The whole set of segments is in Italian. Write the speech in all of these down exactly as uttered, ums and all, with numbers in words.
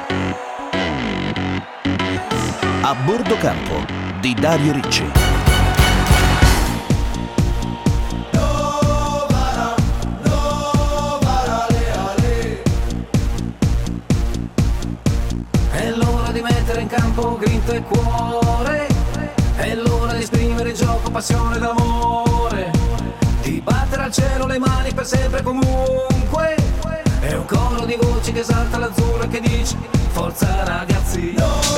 A bordo campo di Dario Ricci. È l'ora di mettere in campo grinta e cuore, è l'ora di esprimere gioco, passione d'amore, di battere al cielo le mani per sempre e comunque. È un coro di voci che esalta l'azzurro e che dice forza ragazzi.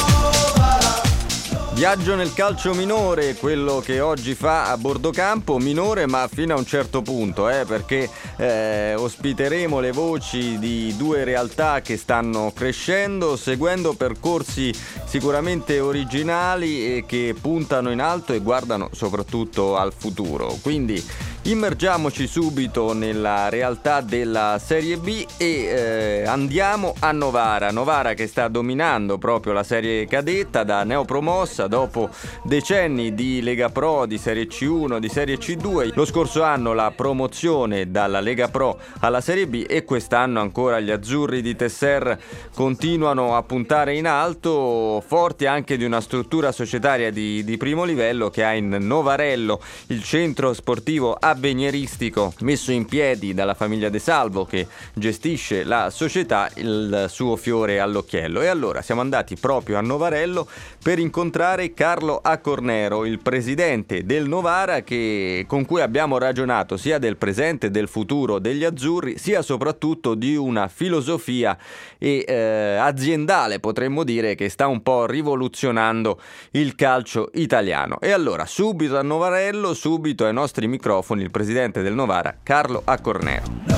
Viaggio nel calcio minore, quello che oggi fa a bordo campo, minore ma fino a un certo punto, eh, perché eh, ospiteremo le voci di due realtà che stanno crescendo, seguendo percorsi sicuramente originali e che puntano in alto e guardano soprattutto al futuro. Quindi immergiamoci subito nella realtà della Serie B e eh, andiamo a Novara. Novara che sta dominando proprio la serie cadetta da neopromossa dopo decenni di Lega Pro, di Serie C uno, di Serie C due. Lo scorso anno la promozione dalla Lega Pro alla Serie B e quest'anno ancora gli azzurri di Tesser continuano a puntare in alto, forti anche di una struttura societaria di, di primo livello che ha in Novarello il centro sportivo avvenieristico messo in piedi dalla famiglia De Salvo che gestisce la società, il suo fiore all'occhiello. E allora siamo andati proprio a Novarello per incontrare Carlo Accornero, il presidente del Novara, che, con cui abbiamo ragionato sia del presente e del futuro degli azzurri, sia soprattutto di una filosofia e, eh, aziendale, potremmo dire, che sta un po' rivoluzionando il calcio italiano. E allora subito a Novarello, subito ai nostri microfoni, il presidente del Novara, Carlo Accornero.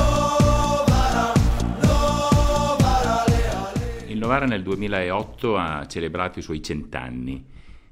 Il Novara nel duemilaotto ha celebrato i suoi cent'anni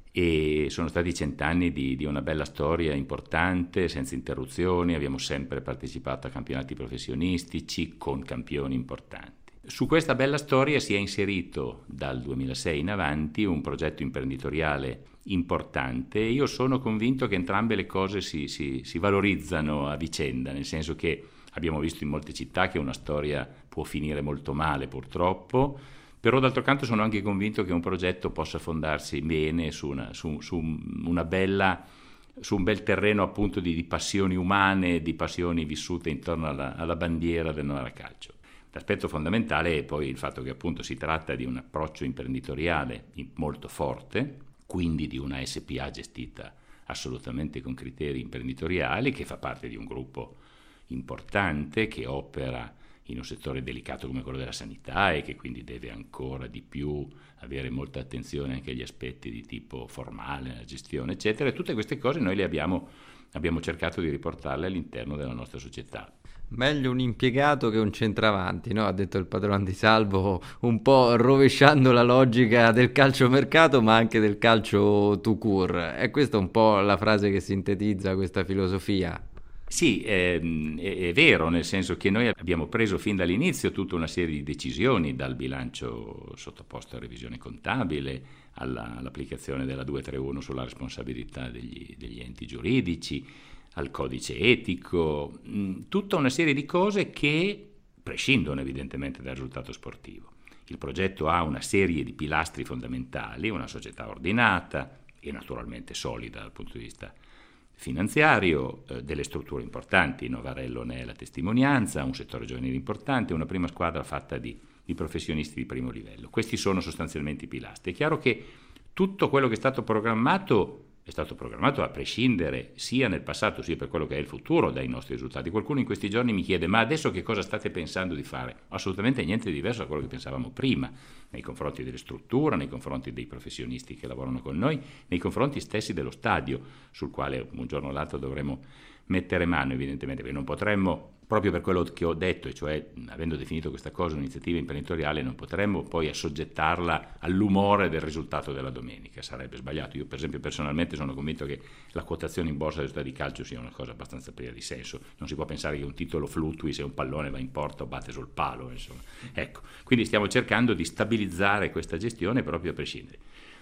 e sono stati cent'anni di, di una bella storia importante, senza interruzioni. Abbiamo sempre partecipato a campionati professionistici con campioni importanti. Su questa bella storia si è inserito dal duemilasei in avanti un progetto imprenditoriale importante. Io sono convinto che entrambe le cose si, si, si valorizzano a vicenda, nel senso che abbiamo visto in molte città che una storia può finire molto male purtroppo, però d'altro canto sono anche convinto che un progetto possa fondarsi bene su una, su, su una bella, su un bel terreno appunto di, di passioni umane, di passioni vissute intorno alla, alla bandiera del Novara Calcio. L'aspetto fondamentale è poi il fatto che appunto si tratta di un approccio imprenditoriale molto forte, quindi di una S P A gestita assolutamente con criteri imprenditoriali, che fa parte di un gruppo importante che opera in un settore delicato come quello della sanità e che quindi deve ancora di più avere molta attenzione anche agli aspetti di tipo formale, la gestione, eccetera. E tutte queste cose noi le abbiamo, abbiamo cercato di riportarle all'interno della nostra società. Meglio un impiegato che un centravanti, no? Ha detto il padrone Di Salvo, un po' rovesciando la logica del calciomercato ma anche del calcio tout court. E questa è un po' la frase che sintetizza questa filosofia. Sì, è, è vero, nel senso che noi abbiamo preso fin dall'inizio tutta una serie di decisioni, dal bilancio sottoposto a revisione contabile alla, all'applicazione della duecentotrentuno sulla responsabilità degli, degli enti giuridici, al codice etico, tutta una serie di cose che prescindono evidentemente dal risultato sportivo. Il progetto ha una serie di pilastri fondamentali, una società ordinata e naturalmente solida dal punto di vista finanziario, eh, delle strutture importanti, Novarello ne è la testimonianza, un settore giovanile importante, una prima squadra fatta di, di professionisti di primo livello. Questi sono sostanzialmente i pilastri. È chiaro che tutto quello che è stato programmato è stato programmato a prescindere sia nel passato sia per quello che è il futuro dai nostri risultati. Qualcuno in questi giorni mi chiede: ma adesso che cosa state pensando di fare? Assolutamente niente di diverso da quello che pensavamo prima, nei confronti delle strutture, nei confronti dei professionisti che lavorano con noi, nei confronti stessi dello stadio, sul quale un giorno o l'altro dovremo mettere mano evidentemente, perché non potremmo, proprio per quello che ho detto, e cioè avendo definito questa cosa un'iniziativa imprenditoriale, non potremmo poi assoggettarla all'umore del risultato della domenica, sarebbe sbagliato. Io per esempio personalmente sono convinto che la quotazione in borsa delle società di calcio sia una cosa abbastanza priva di senso, non si può pensare che un titolo fluttui se un pallone va in porta o batte sul palo, insomma. Ecco, quindi stiamo cercando di stabilizzare questa gestione proprio a prescindere.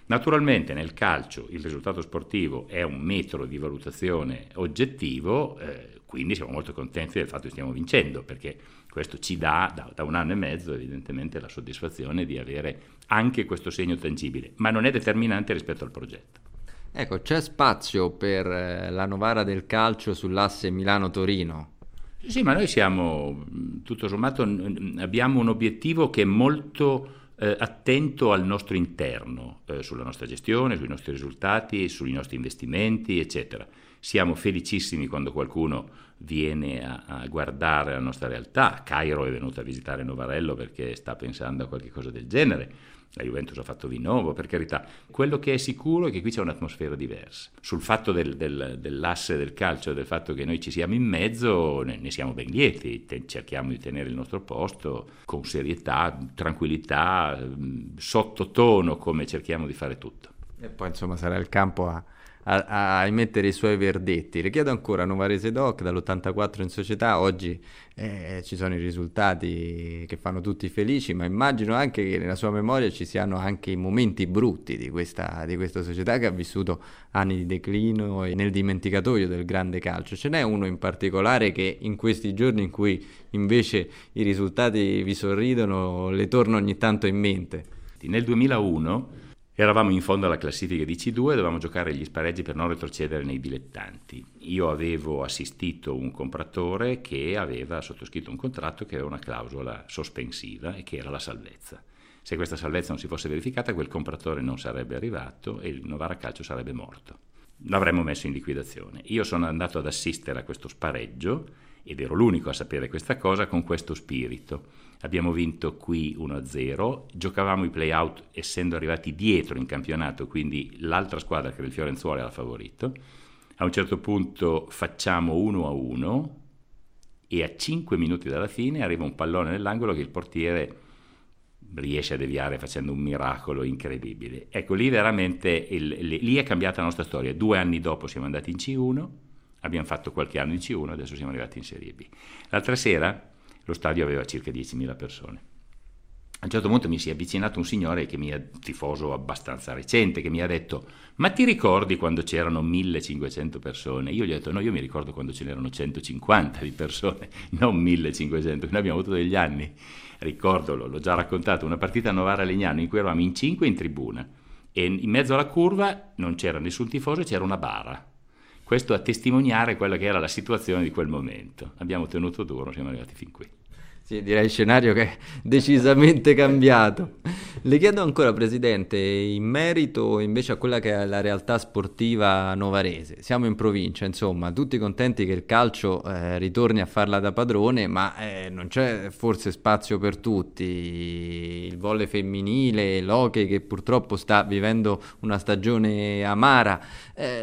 Naturalmente nel calcio il risultato sportivo è un metro di valutazione oggettivo, eh, quindi siamo molto contenti del fatto che stiamo vincendo, perché questo ci dà da, da un anno e mezzo evidentemente la soddisfazione di avere anche questo segno tangibile, ma non è determinante rispetto al progetto. Ecco, c'è spazio per la Novara del calcio sull'asse Milano-Torino? Sì, ma noi siamo, tutto sommato, abbiamo un obiettivo che è molto eh, attento al nostro interno, eh, sulla nostra gestione, sui nostri risultati, sui nostri investimenti, eccetera. Siamo felicissimi quando qualcuno viene a, a guardare la nostra realtà. Cairo è venuto a visitare Novarello perché sta pensando a qualche cosa del genere. La Juventus ha fatto Vinovo, per carità. Quello che è sicuro è che qui c'è un'atmosfera diversa. Sul fatto del, del, dell'asse del calcio, del fatto che noi ci siamo in mezzo, ne, ne siamo ben lieti. Te, cerchiamo di tenere il nostro posto con serietà, tranquillità, sottotono, come cerchiamo di fare tutto. E poi insomma sarà il campo a, a, a emettere i suoi verdetti. Le chiedo ancora, Novarese Doc, dall'ottantaquattro in società, oggi eh, ci sono i risultati che fanno tutti felici, ma immagino anche che nella sua memoria ci siano anche i momenti brutti di questa, di questa società che ha vissuto anni di declino e nel dimenticatoio del grande calcio. Ce n'è uno in particolare che in questi giorni in cui invece i risultati vi sorridono le torna ogni tanto in mente? Nel duemilauno eravamo in fondo alla classifica di C due e dovevamo giocare gli spareggi per non retrocedere nei dilettanti. Io avevo assistito un compratore che aveva sottoscritto un contratto che aveva una clausola sospensiva e che era la salvezza. Se questa salvezza non si fosse verificata, quel compratore non sarebbe arrivato e il Novara Calcio sarebbe morto. L'avremmo messo in liquidazione. Io sono andato ad assistere a questo spareggio ed ero l'unico a sapere questa cosa con questo spirito. Abbiamo vinto qui uno a zero, giocavamo i play-out essendo arrivati dietro in campionato, quindi l'altra squadra che era il Fiorenzuola era favorito. A un certo punto facciamo uno a uno e a cinque minuti dalla fine arriva un pallone nell'angolo che il portiere riesce a deviare facendo un miracolo incredibile. Ecco, lì veramente il, lì è cambiata la nostra storia. Due anni dopo siamo andati in C uno, abbiamo fatto qualche anno in C uno, adesso siamo arrivati in Serie B. L'altra sera lo stadio aveva circa diecimila persone. A un certo punto mi si è avvicinato un signore che mi è tifoso abbastanza recente, che mi ha detto: ma ti ricordi quando c'erano millecinquecento persone? Io gli ho detto: no, io mi ricordo quando ce n'erano centocinquanta di persone, non millecinquecento. Noi abbiamo avuto degli anni, ricordo, l'ho già raccontato, una partita a Novara-Legnano in cui eravamo in cinque in tribuna e in mezzo alla curva non c'era nessun tifoso, c'era una bara. Questo a testimoniare quella che era la situazione di quel momento. Abbiamo tenuto duro, siamo arrivati fin qui. Sì, direi scenario che è decisamente cambiato. Le chiedo ancora, Presidente, in merito invece a quella che è la realtà sportiva novarese. Siamo in provincia, insomma, tutti contenti che il calcio eh, ritorni a farla da padrone, ma eh, non c'è forse spazio per tutti. Il volley femminile, l'hockey che purtroppo sta vivendo una stagione amara. Eh,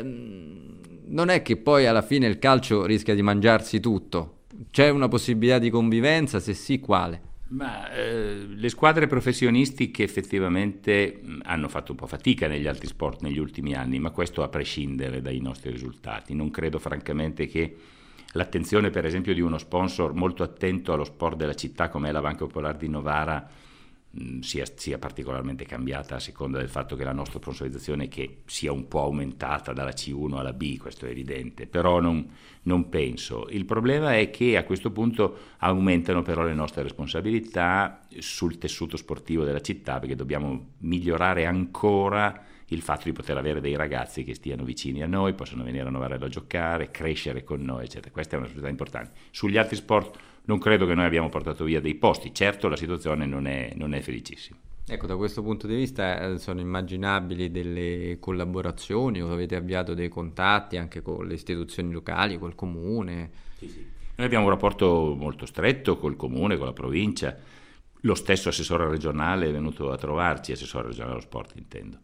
non è che poi alla fine il calcio rischia di mangiarsi tutto? C'è una possibilità di convivenza? Se sì, quale? Ma eh, le squadre professionistiche effettivamente mh, hanno fatto un po' fatica negli altri sport negli ultimi anni, ma questo a prescindere dai nostri risultati. Non credo francamente che l'attenzione per esempio di uno sponsor molto attento allo sport della città come è la Banca Popolare di Novara mh, sia, sia particolarmente cambiata a seconda del fatto che la nostra sponsorizzazione che sia un po' aumentata dalla C uno alla B, questo è evidente, però non, non penso. Il problema è che a questo punto aumentano però le nostre responsabilità sul tessuto sportivo della città, perché dobbiamo migliorare ancora il fatto di poter avere dei ragazzi che stiano vicini a noi, possano venire a Novarello a giocare, crescere con noi, eccetera. Questa è una società importante. Sugli altri sport non credo che noi abbiamo portato via dei posti, certo la situazione non è, non è felicissima. Ecco, da questo punto di vista sono immaginabili delle collaborazioni o avete avviato dei contatti anche con le istituzioni locali, col comune? Sì, sì. Noi abbiamo un rapporto molto stretto col comune, con la provincia. Lo stesso assessore regionale è venuto a trovarci, assessore regionale dello sport intendo.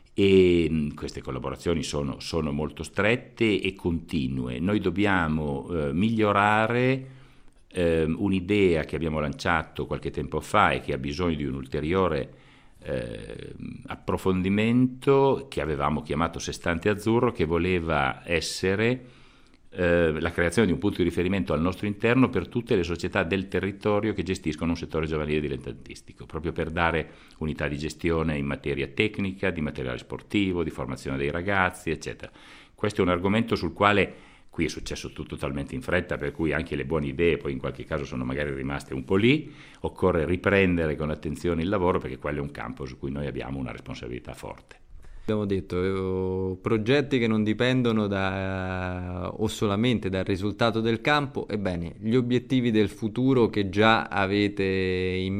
E queste collaborazioni sono, sono molto strette e continue. Noi dobbiamo eh, migliorare eh, un'idea che abbiamo lanciato qualche tempo fa e che ha bisogno di un ulteriore eh, approfondimento, che avevamo chiamato Sestante Azzurro, che voleva essere eh, la creazione di un punto di riferimento al nostro interno per tutte le società del territorio che gestiscono un settore giovanile dilettantistico, proprio per dare unità di gestione in materia tecnica, di materiale sportivo, di formazione dei ragazzi, eccetera. Questo è un argomento sul quale qui è successo tutto talmente in fretta, per cui anche le buone idee poi in qualche caso sono magari rimaste un po' lì. Occorre riprendere con attenzione il lavoro, perché quello è un campo su cui noi abbiamo una responsabilità forte. Abbiamo detto, eh, progetti che non dipendono da, o solamente dal risultato del campo. Ebbene, gli obiettivi del futuro che già avete in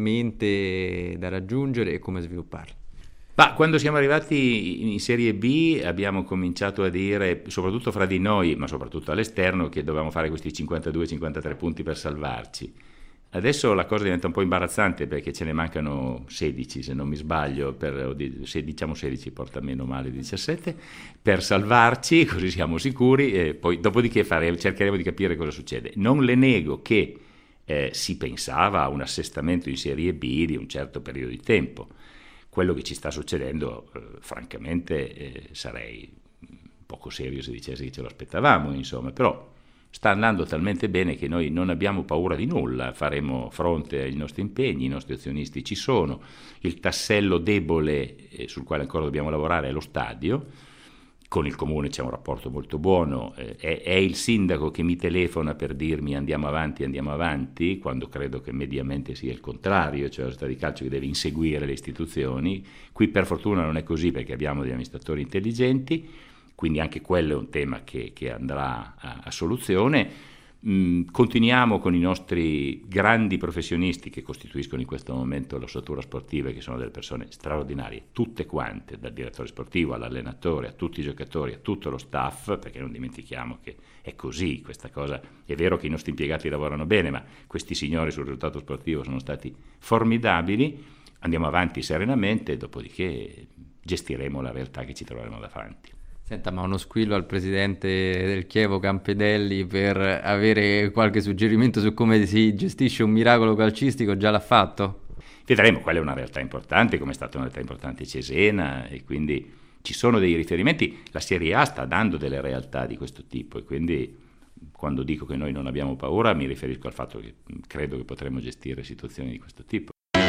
mente da raggiungere e come svilupparli? Ma quando siamo arrivati in Serie B abbiamo cominciato a dire, soprattutto fra di noi, ma soprattutto all'esterno, che dovevamo fare questi cinquantadue cinquantatré punti per salvarci. Adesso la cosa diventa un po' imbarazzante perché ce ne mancano sedici, se non mi sbaglio, per, se diciamo sedici porta meno male diciassette, per salvarci, così siamo sicuri, e poi dopodiché fare, cercheremo di capire cosa succede. Non le nego che eh, si pensava a un assestamento in Serie B di un certo periodo di tempo. Quello che ci sta succedendo, eh, francamente, eh, sarei poco serio se dicessi che ce lo aspettavamo, insomma, però sta andando talmente bene che noi non abbiamo paura di nulla, faremo fronte ai nostri impegni, i nostri azionisti ci sono, il tassello debole eh, sul quale ancora dobbiamo lavorare è lo stadio. Con il comune c'è un rapporto molto buono, eh, è, è il sindaco che mi telefona per dirmi andiamo avanti, andiamo avanti, quando credo che mediamente sia il contrario, cioè la società di calcio che deve inseguire le istituzioni. Qui per fortuna non è così perché abbiamo degli amministratori intelligenti, quindi anche quello è un tema che, che andrà a, a soluzione. Mm, continuiamo con i nostri grandi professionisti che costituiscono in questo momento l'ossatura sportiva e che sono delle persone straordinarie, tutte quante, dal direttore sportivo all'allenatore, a tutti i giocatori, a tutto lo staff, perché non dimentichiamo che è così questa cosa. È vero che i nostri impiegati lavorano bene, ma questi signori sul risultato sportivo sono stati formidabili. Andiamo avanti serenamente, dopodiché gestiremo la realtà che ci troveremo davanti. Senta, ma uno squillo al presidente del Chievo Campedelli per avere qualche suggerimento su come si gestisce un miracolo calcistico già l'ha fatto? Vedremo, quella è una realtà importante, come è stata una realtà importante Cesena, e quindi ci sono dei riferimenti. La Serie A sta dando delle realtà di questo tipo e quindi quando dico che noi non abbiamo paura mi riferisco al fatto che credo che potremo gestire situazioni di questo tipo.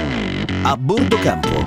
A bordo campo.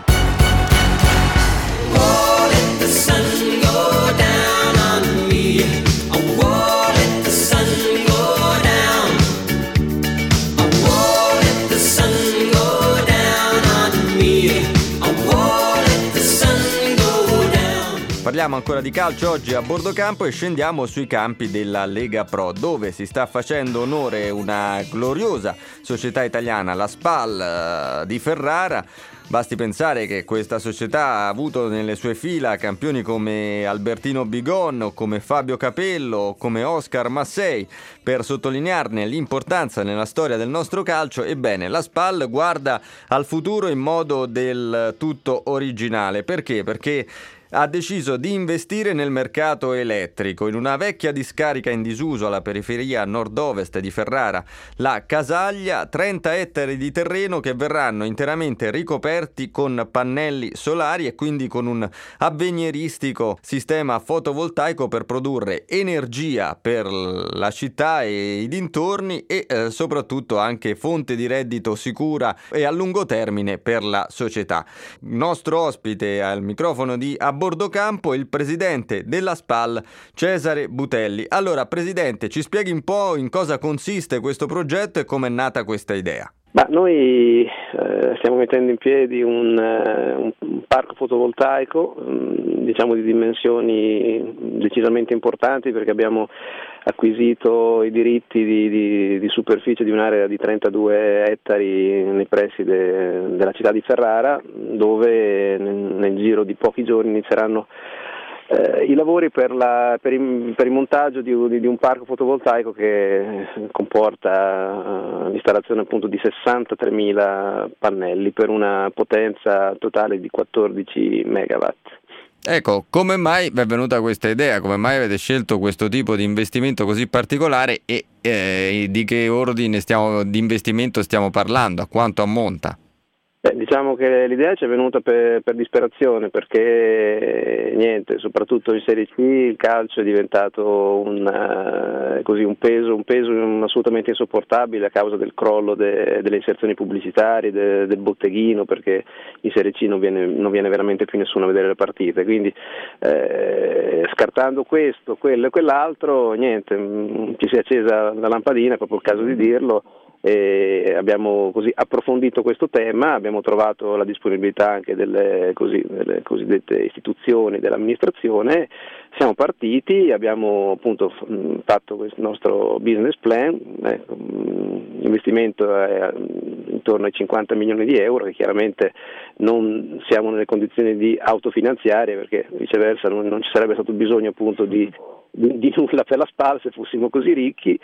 Parliamo ancora di calcio oggi a bordo campo e scendiamo sui campi della Lega Pro, dove si sta facendo onore una gloriosa società italiana, la SPAL di Ferrara. Basti pensare che questa società ha avuto nelle sue fila campioni come Albertino Bigon o come Fabio Capello o come Oscar Massei, per sottolinearne l'importanza nella storia del nostro calcio. Ebbene, la SPAL guarda al futuro in modo del tutto originale. Perché? Perché ha deciso di investire nel mercato elettrico in una vecchia discarica in disuso alla periferia nord-ovest di Ferrara, la Casaglia, trenta ettari di terreno che verranno interamente ricoperti con pannelli solari e quindi con un avveniristico sistema fotovoltaico per produrre energia per la città e i dintorni e eh, soprattutto anche fonte di reddito sicura e a lungo termine per la società. Nostro ospite al microfono di A Bordo Campo, il presidente della SPAL, Cesare Butelli. Allora, presidente, ci spieghi un po' in cosa consiste questo progetto e come è nata questa idea? Ma noi eh, stiamo mettendo in piedi un, uh, un parco fotovoltaico, um, diciamo di dimensioni decisamente importanti, perché abbiamo acquisito i diritti di, di, di superficie di un'area di trentadue ettari nei pressi de, della città di Ferrara, dove nel, nel giro di pochi giorni inizieranno Eh, i lavori per, la, per, il, per il montaggio di, di, di un parco fotovoltaico che comporta uh, l'installazione appunto di sessantatremila pannelli per una potenza totale di quattordici megawatt. Ecco, come mai vi è venuta questa idea? Come mai avete scelto questo tipo di investimento così particolare e eh, di che ordine stiamo, di investimento stiamo parlando? A quanto ammonta? Beh, diciamo che l'idea ci è venuta per, per disperazione, perché niente, soprattutto in Serie C il calcio è diventato un, uh, così, un peso, un peso assolutamente insopportabile a causa del crollo de, delle inserzioni pubblicitarie, de, del botteghino, perché in Serie C non viene, non viene veramente più nessuno a vedere le partite, quindi eh, scartando questo, quello e quell'altro, niente, mh, ci si è accesa la lampadina, è proprio il caso di dirlo. E abbiamo così approfondito questo tema, abbiamo trovato la disponibilità anche delle, così, delle cosiddette istituzioni dell'amministrazione, siamo partiti, abbiamo appunto fatto questo nostro business plan, eh, l'investimento è intorno ai cinquanta milioni di euro, che chiaramente non siamo nelle condizioni di autofinanziare, perché viceversa non, non ci sarebbe stato bisogno appunto di Di, di nulla per la SPAL se fossimo così ricchi,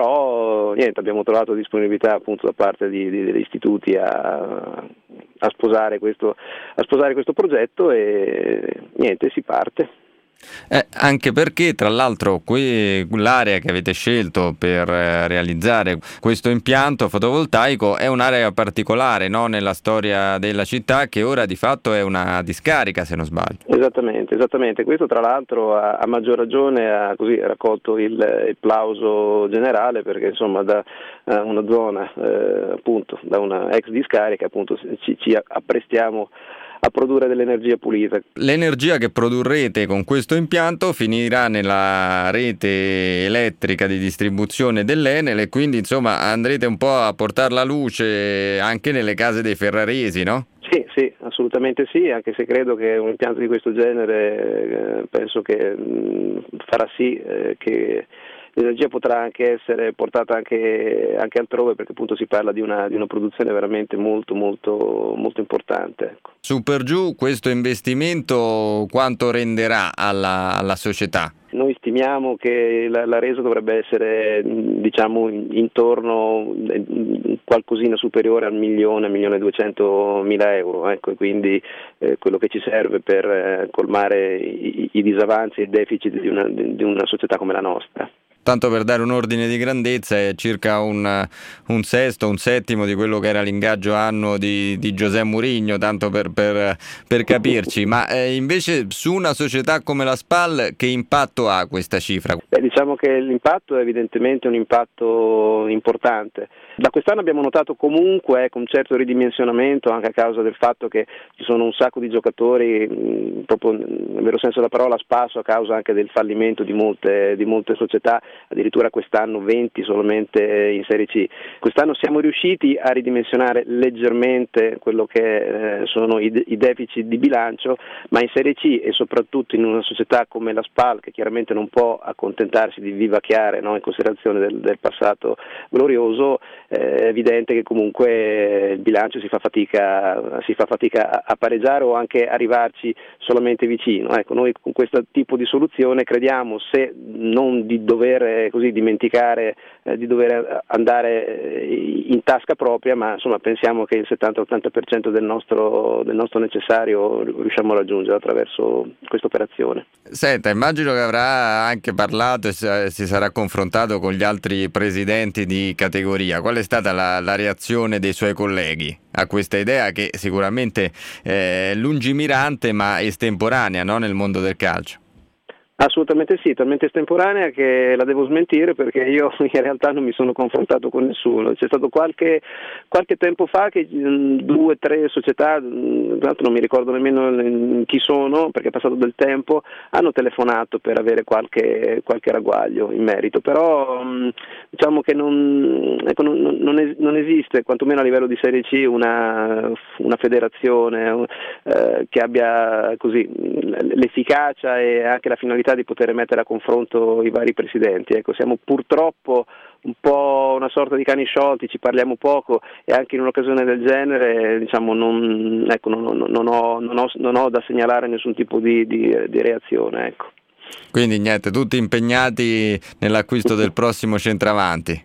però niente, abbiamo trovato disponibilità appunto da parte di, di, degli istituti a, a, sposare questo, a sposare questo progetto e niente, si parte. Eh, anche perché tra l'altro qui, l'area che avete scelto per eh, realizzare questo impianto fotovoltaico è un'area particolare, no? Nella storia della città, che ora di fatto è una discarica, se non sbaglio. Esattamente, esattamente. Questo tra l'altro a, a maggior ragione ha così raccolto il, il plauso generale, perché insomma da uh, una zona eh, appunto da una ex discarica appunto ci, ci apprestiamo a produrre dell'energia pulita. L'energia che produrrete con questo impianto finirà nella rete elettrica di distribuzione dell'Enel e quindi insomma andrete un po' a portare la luce anche nelle case dei ferraresi, no? Sì, sì, assolutamente sì, anche se credo che un impianto di questo genere eh, penso che mh, farà sì eh, che l'energia potrà anche essere portata anche, anche altrove, perché appunto si parla di una, di una produzione veramente molto molto molto importante. Ecco. Su per giù questo investimento quanto renderà alla, alla società? Noi stimiamo che la, la resa dovrebbe essere diciamo intorno qualcosina superiore al milione, milione e duecentomila euro, ecco, e quindi eh, quello che ci serve per eh, colmare i, i disavanzi e i deficit di una, di una società come la nostra. Tanto per dare un ordine di grandezza, è circa un, un sesto, un settimo di quello che era l'ingaggio annuo di, di José Mourinho, tanto per, per, per capirci. Ma eh, invece su una società come la SPAL che impatto ha questa cifra? Beh, diciamo che l'impatto è evidentemente un impatto importante. Da quest'anno abbiamo notato comunque ecco, un certo ridimensionamento, anche a causa del fatto che ci sono un sacco di giocatori, mh, proprio nel vero senso della parola, a spasso, a causa anche del fallimento di molte, di molte società, addirittura quest'anno venti solamente in Serie C. Quest'anno siamo riusciti a ridimensionare leggermente quello che eh, sono i, i deficit di bilancio, ma in Serie C e soprattutto in una società come la SPAL, che chiaramente non può accontentarsi di vivacchiare, no, in considerazione del, del passato glorioso, è evidente che comunque il bilancio si fa fatica, si fa fatica a pareggiare o anche arrivarci solamente vicino. Ecco, noi con questo tipo di soluzione crediamo, se non di dover così dimenticare, eh, di dover andare in tasca propria, ma insomma pensiamo che il settanta ottanta per cento del nostro, del nostro necessario riusciamo a raggiungere attraverso questa operazione. Senta, immagino che avrà anche parlato e si sarà confrontato con gli altri presidenti di categoria. Qual è stata la, la reazione dei suoi colleghi a questa idea che sicuramente è lungimirante ma estemporanea, no, nel mondo del calcio? Assolutamente sì, talmente estemporanea che la devo smentire, perché io in realtà non mi sono confrontato con nessuno. C'è stato qualche, qualche tempo fa che mh, due o tre società, mh, tra l'altro non mi ricordo nemmeno mh, chi sono perché è passato del tempo, hanno telefonato per avere qualche, qualche ragguaglio in merito, però mh, diciamo che non, ecco, non, non, es- non esiste, quantomeno a livello di Serie C, una, una federazione eh, che abbia così l'efficacia e anche la finalità di poter mettere a confronto i vari presidenti. Ecco, siamo purtroppo un po' una sorta di cani sciolti, ci parliamo poco e anche in un'occasione del genere diciamo non, ecco, non, non, non, ho, non, ho, non ho da segnalare nessun tipo di, di, di reazione. Ecco. Quindi niente, tutti impegnati nell'acquisto del prossimo centravanti.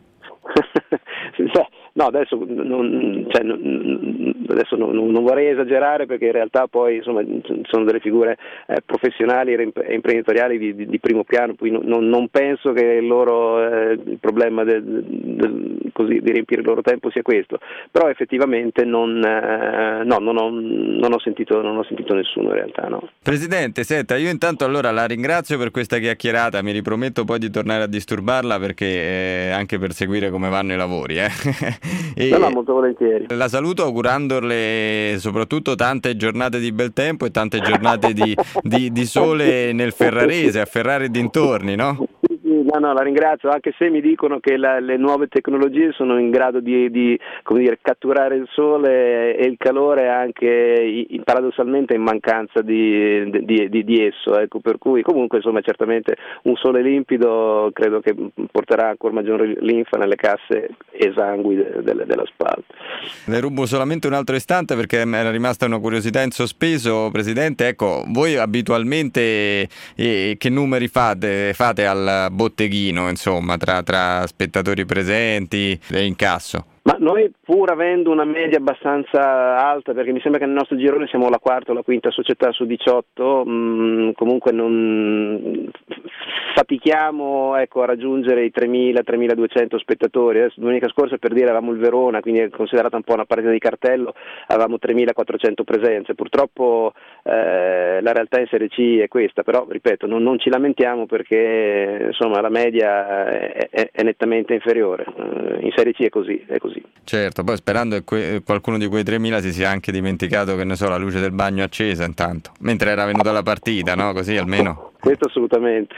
No, adesso, non, cioè, adesso non, non vorrei esagerare, perché in realtà poi insomma sono delle figure eh, professionali e imprenditoriali di, di, di primo piano, poi non, non penso che il loro eh, il problema del, del, così, di riempire il loro tempo sia questo, però effettivamente non, eh, no, non, ho, non, ho sentito, non ho sentito nessuno in realtà. No. Presidente, senta, io intanto allora la ringrazio per questa chiacchierata, mi riprometto poi di tornare a disturbarla perché eh, anche per seguire come vanno i lavori. Eh. e no, no, molto volentieri. La saluto augurandole soprattutto tante giornate di bel tempo e tante giornate di, di, di sole nel Ferrarese, a Ferrara e dintorni, no? No, no, la ringrazio, anche se mi dicono che la, le nuove tecnologie sono in grado di, di come dire, catturare il sole e il calore anche in, paradossalmente in mancanza di, di, di, di esso, ecco, per cui comunque insomma certamente un sole limpido credo che porterà ancora maggiore linfa nelle casse esangui de, de, dell'asfalto. Le rubo solamente un altro istante perché mi era rimasta una curiosità in sospeso, Presidente, ecco, voi abitualmente eh, che numeri fate, fate al botteghino, insomma, tra, tra spettatori presenti e incasso? Ma noi, pur avendo una media abbastanza alta, perché mi sembra che nel nostro girone siamo la quarta o la quinta società su diciotto, mh, comunque non fatichiamo, ecco, a raggiungere i tremila tremiladuecento spettatori. Adesso, domenica scorsa, per dire, avevamo il Verona, quindi è considerata un po' una partita di cartello, avevamo tremilaquattrocento presenze. Purtroppo eh, la realtà in Serie C è questa, però ripeto, non, non ci lamentiamo perché insomma la media è, è, è nettamente inferiore. In Serie C è così, è così. Certo, poi sperando che que- qualcuno di quei tremila si sia anche dimenticato, che ne so, la luce del bagno accesa intanto, mentre era venuta la partita, no? Così almeno. Questo assolutamente.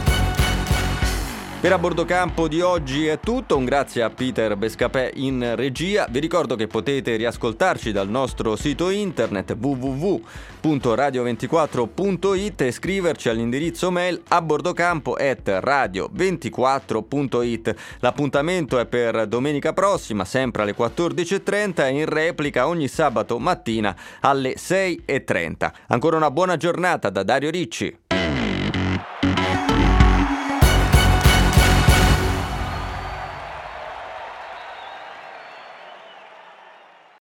Per A Bordo Campo di oggi è tutto, un grazie a Peter Bescapè in regia. Vi ricordo che potete riascoltarci dal nostro sito internet w w w punto radio ventiquattro punto it e scriverci all'indirizzo mail abbordocampo at radio ventiquattro punto it. L'appuntamento è per domenica prossima, sempre alle quattordici e trenta e in replica ogni sabato mattina alle sei e trenta. Ancora una buona giornata da Dario Ricci.